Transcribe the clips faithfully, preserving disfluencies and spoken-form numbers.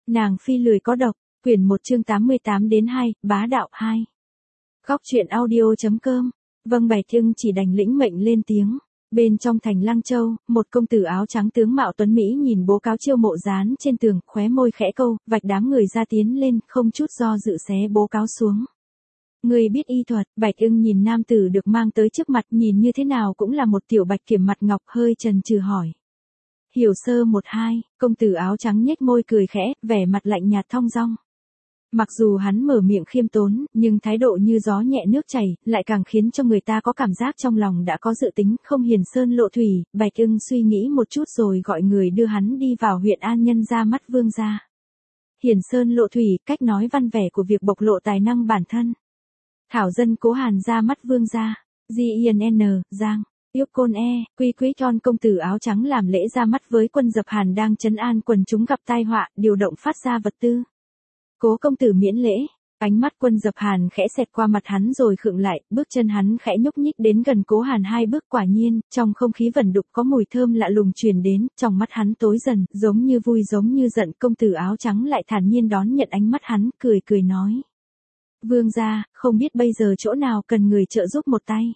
Nàng phi lười có độc, quyển một chương tám mươi tám đến hai, bá đạo hai. Góc truyện audio.com. Vâng Bạch Ưng chỉ đành lĩnh mệnh lên tiếng. Bên trong thành Lăng Châu, một công tử áo trắng tướng mạo tuấn Mỹ nhìn bố cáo chiêu mộ dán trên tường, khóe môi khẽ câu, vạch đám người ra tiến lên, không chút do dự xé bố cáo xuống. Người biết y thuật, Bạch Ưng nhìn nam tử được mang tới trước mặt, nhìn như thế nào cũng là một tiểu bạch kiểm mặt ngọc, hơi chần chừ hỏi. Hiểu sơ một hai, công tử áo trắng nhếch môi cười khẽ, vẻ mặt lạnh nhạt thong dong. Mặc dù hắn mở miệng khiêm tốn, nhưng thái độ như gió nhẹ nước chảy, lại càng khiến cho người ta có cảm giác trong lòng đã có dự tính, không hiền sơn lộ thủy. Bạch Ưng suy nghĩ một chút rồi gọi người đưa hắn đi vào huyện An Nhân ra mắt vương gia. Hiền sơn lộ thủy, cách nói văn vẻ của việc bộc lộ tài năng bản thân. Thảo dân Cố Hàn ra mắt vương gia. Di Yên N, Giang. Yếp Côn E, Quy Quý Thon công tử áo trắng làm lễ ra mắt với quân Dập Hàn đang trấn an quần chúng gặp tai họa, điều động phát ra vật tư. Cố công tử miễn lễ, ánh mắt quân Dập Hàn khẽ xẹt qua mặt hắn rồi khựng lại, bước chân hắn khẽ nhúc nhích đến gần Cố Hàn hai bước, quả nhiên, trong không khí vẩn đục có mùi thơm lạ lùng truyền đến, trong mắt hắn tối dần, giống như vui giống như giận, công tử áo trắng lại thản nhiên đón nhận ánh mắt hắn, cười cười nói. Vương gia, không biết bây giờ chỗ nào cần người trợ giúp một tay.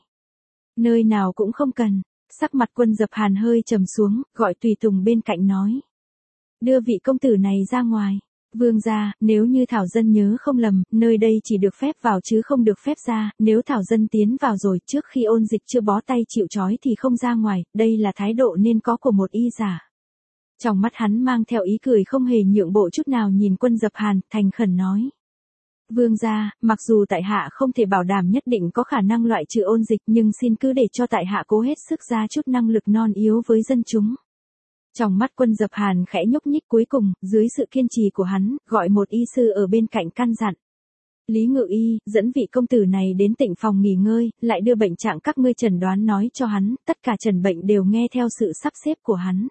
Nơi nào cũng không cần, sắc mặt quân Dập Hàn hơi trầm xuống, gọi tùy tùng bên cạnh nói. Đưa vị công tử này ra ngoài. Vương gia, nếu như Thảo dân nhớ không lầm, nơi đây chỉ được phép vào chứ không được phép ra, nếu Thảo dân tiến vào rồi trước khi ôn dịch chưa bó tay chịu trói thì không ra ngoài, đây là thái độ nên có của một y giả. Trong mắt hắn mang theo ý cười không hề nhượng bộ chút nào nhìn quân Dập Hàn, thành khẩn nói. Vương gia, mặc dù tại hạ không thể bảo đảm nhất định có khả năng loại trừ ôn dịch nhưng xin cứ để cho tại hạ cố hết sức ra chút năng lực non yếu với dân chúng. Trong mắt quân Dập Hàn khẽ nhúc nhích, cuối cùng, dưới sự kiên trì của hắn, gọi một y sư ở bên cạnh căn dặn. Lý Ngự Y, dẫn vị công tử này đến tịnh phòng nghỉ ngơi, lại đưa bệnh trạng các ngươi chẩn đoán nói cho hắn, tất cả trần bệnh đều nghe theo sự sắp xếp của hắn.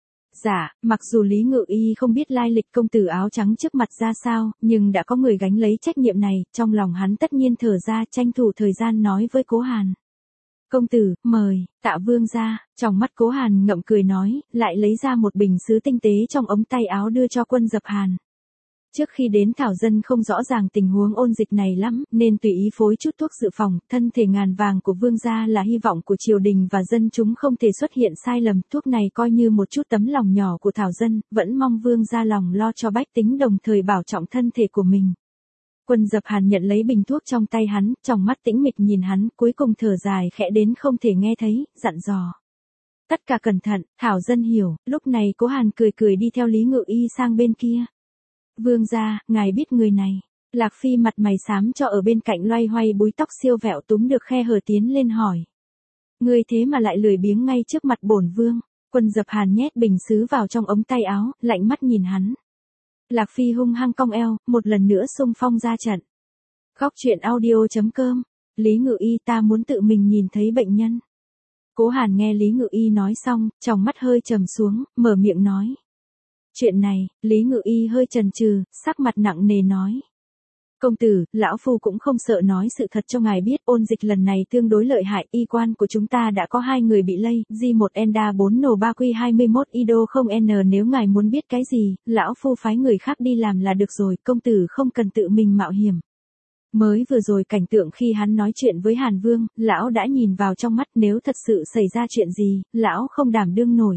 Dạ, mặc dù Lý Ngự Y không biết lai lịch công tử áo trắng trước mặt ra sao, nhưng đã có người gánh lấy trách nhiệm này, trong lòng hắn tất nhiên thở ra, tranh thủ thời gian nói với Cố Hàn. Công tử, mời, tạ vương ra, trong mắt Cố Hàn ngậm cười nói, lại lấy ra một bình sứ tinh tế trong ống tay áo đưa cho quân Dập Hàn. Trước khi đến Thảo dân không rõ ràng tình huống ôn dịch này lắm, nên tùy ý phối chút thuốc dự phòng, thân thể ngàn vàng của vương gia là hy vọng của triều đình và dân chúng không thể xuất hiện sai lầm, thuốc này coi như một chút tấm lòng nhỏ của Thảo dân, vẫn mong vương gia lòng lo cho bách tính đồng thời bảo trọng thân thể của mình. Quân Dập Hàn nhận lấy bình thuốc trong tay hắn, trong mắt tĩnh mịch nhìn hắn, cuối cùng thở dài khẽ đến không thể nghe thấy, dặn dò. Tất cả cẩn thận, Thảo dân hiểu, lúc này Cố Hàn cười cười đi theo Lý Ngự Y sang bên kia. Vương gia, ngài biết người này. Lạc Phi mặt mày xám cho ở bên cạnh loay hoay búi tóc siêu vẹo túm được khe hở tiến lên hỏi. Người thế mà lại lười biếng ngay trước mặt bổn vương. Quân Dập Hàn nhét bình sứ vào trong ống tay áo, lạnh mắt nhìn hắn. Lạc Phi hung hăng cong eo, một lần nữa xung phong ra trận. Góc truyện audio.com. Lý Ngự Y, ta muốn tự mình nhìn thấy bệnh nhân. Cố Hàn nghe Lý Ngự Y nói xong, trong mắt hơi trầm xuống, mở miệng nói. Chuyện này, Lý Ngự Y hơi chần chừ, sắc mặt nặng nề nói. Công tử, lão phu cũng không sợ nói sự thật cho ngài biết, ôn dịch lần này tương đối lợi hại, y quan của chúng ta đã có hai người bị lây, G một Enda bốn N ba Q hai mươi mốt Ido không N, nếu ngài muốn biết cái gì, lão phu phái người khác đi làm là được rồi, công tử không cần tự mình mạo hiểm. Mới vừa rồi cảnh tượng khi hắn nói chuyện với Hàn Vương, lão đã nhìn vào trong mắt, nếu thật sự xảy ra chuyện gì, lão không đảm đương nổi.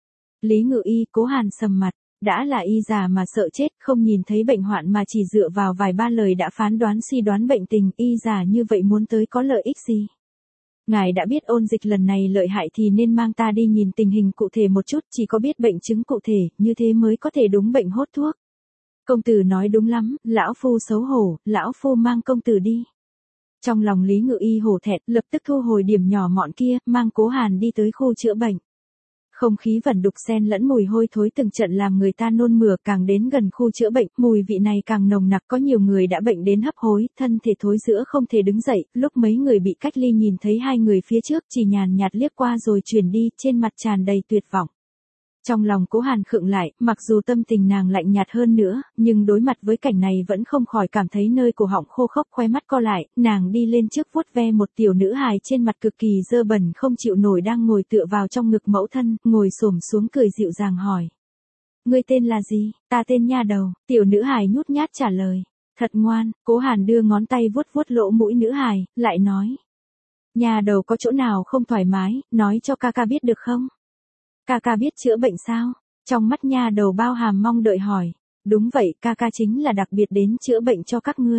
Lý Ngự Y, Cố Hàn sầm mặt. Đã là y già mà sợ chết, không nhìn thấy bệnh hoạn mà chỉ dựa vào vài ba lời đã phán đoán suy đoán bệnh tình, y già như vậy muốn tới có lợi ích gì? Ngài đã biết ôn dịch lần này lợi hại thì nên mang ta đi nhìn tình hình cụ thể một chút, chỉ có biết bệnh chứng cụ thể, như thế mới có thể đúng bệnh hốt thuốc. Công tử nói đúng lắm, lão phu xấu hổ, lão phu mang công tử đi. Trong lòng Lý Ngự Y hổ thẹn, lập tức thu hồi điểm nhỏ mọn kia, mang Cố Hàn đi tới khu chữa bệnh. Không khí vẩn đục xen lẫn mùi hôi thối từng trận làm người ta nôn mửa, càng đến gần khu chữa bệnh, mùi vị này càng nồng nặc, có nhiều người đã bệnh đến hấp hối, thân thể thối rữa không thể đứng dậy, lúc mấy người bị cách ly nhìn thấy hai người phía trước chỉ nhàn nhạt liếc qua rồi chuyển đi, trên mặt tràn đầy tuyệt vọng. Trong lòng Cố Hàn khựng lại, mặc dù tâm tình nàng lạnh nhạt hơn nữa, nhưng đối mặt với cảnh này vẫn không khỏi cảm thấy nơi cổ họng khô khốc, khóe mắt co lại, nàng đi lên trước vuốt ve một tiểu nữ hài trên mặt cực kỳ dơ bẩn không chịu nổi đang ngồi tựa vào trong ngực mẫu thân, ngồi xổm xuống cười dịu dàng hỏi. Ngươi tên là gì? Ta tên Nha Đầu, tiểu nữ hài nhút nhát trả lời. Thật ngoan, Cố Hàn đưa ngón tay vuốt vuốt lỗ mũi nữ hài, lại nói. Nha Đầu có chỗ nào không thoải mái, nói cho ca ca biết được không? Ca ca biết chữa bệnh sao? Trong mắt Nha Đầu bao hàm mong đợi hỏi. Đúng vậy, ca ca chính là đặc biệt đến chữa bệnh cho các ngươi.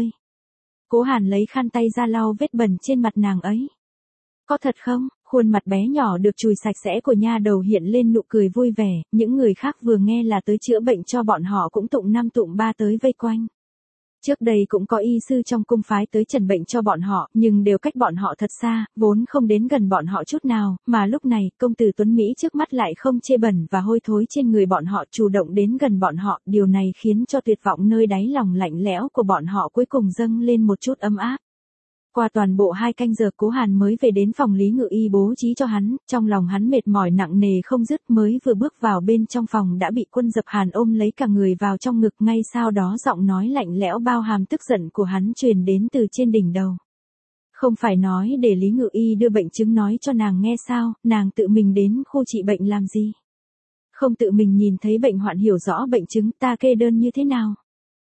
Cố Hàn lấy khăn tay ra lau vết bẩn trên mặt nàng ấy. Có thật không? Khuôn mặt bé nhỏ được chùi sạch sẽ của Nha Đầu hiện lên nụ cười vui vẻ, những người khác vừa nghe là tới chữa bệnh cho bọn họ cũng tụng năm tụng ba tới vây quanh. Trước đây cũng có y sư trong cung phái tới trần bệnh cho bọn họ, nhưng đều cách bọn họ thật xa, vốn không đến gần bọn họ chút nào, mà lúc này, công tử Tuấn Mỹ trước mắt lại không chê bẩn và hôi thối trên người bọn họ, chủ động đến gần bọn họ, điều này khiến cho tuyệt vọng nơi đáy lòng lạnh lẽo của bọn họ cuối cùng dâng lên một chút ấm áp. Qua toàn bộ hai canh giờ Cố Hàn mới về đến phòng Lý Ngự Y bố trí cho hắn, trong lòng hắn mệt mỏi nặng nề không dứt, mới vừa bước vào bên trong phòng đã bị Quân Dập Hàn ôm lấy cả người vào trong ngực, ngay sau đó giọng nói lạnh lẽo bao hàm tức giận của hắn truyền đến từ trên đỉnh đầu. Không phải nói để Lý Ngự Y đưa bệnh chứng nói cho nàng nghe sao, nàng tự mình đến khu trị bệnh làm gì? Không tự mình nhìn thấy bệnh hoạn hiểu rõ bệnh chứng, ta kê đơn như thế nào?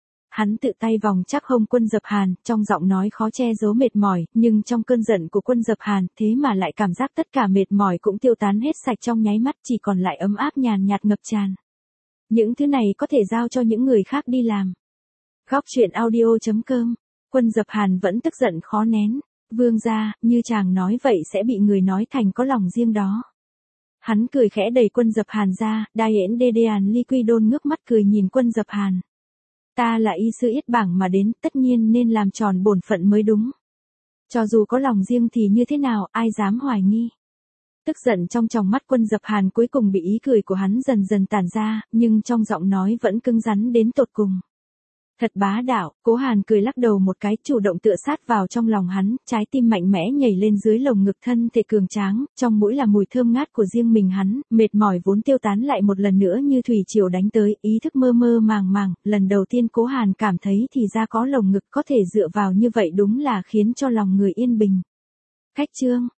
Hắn tự tay vòng chắc hông Quân Dập Hàn, trong giọng nói khó che giấu mệt mỏi, nhưng trong cơn giận của Quân Dập Hàn, thế mà lại cảm giác tất cả mệt mỏi cũng tiêu tán hết sạch trong nháy mắt, chỉ còn lại ấm áp nhàn nhạt ngập tràn. Những thứ này có thể giao cho những người khác đi làm. Góc truyện audio chấm com. Quân Dập Hàn vẫn tức giận khó nén. Vương gia, như chàng nói vậy sẽ bị người nói thành có lòng riêng đó. Hắn cười khẽ đẩy Quân Dập Hàn ra, Đai Yến Đê Đê Hàn Ly Quy Đôn ngước mắt cười nhìn Quân Dập Hàn. Ta là y sư yết bảng mà đến, tất nhiên nên làm tròn bổn phận mới đúng. Cho dù có lòng riêng thì như thế nào, ai dám hoài nghi. Tức giận trong tròng mắt Quân Dập Hàn cuối cùng bị ý cười của hắn dần dần tản ra, nhưng trong giọng nói vẫn cứng rắn đến tột cùng. Thật bá đạo, Cố Hàn cười lắc đầu một cái, chủ động tựa sát vào trong lòng hắn, trái tim mạnh mẽ nhảy lên dưới lồng ngực, thân thể cường tráng, trong mũi là mùi thơm ngát của riêng mình hắn, mệt mỏi vốn tiêu tán lại một lần nữa như thủy triều đánh tới, ý thức mơ mơ màng màng, lần đầu tiên Cố Hàn cảm thấy thì ra có lồng ngực có thể dựa vào như vậy đúng là khiến cho lòng người yên bình. Khách chương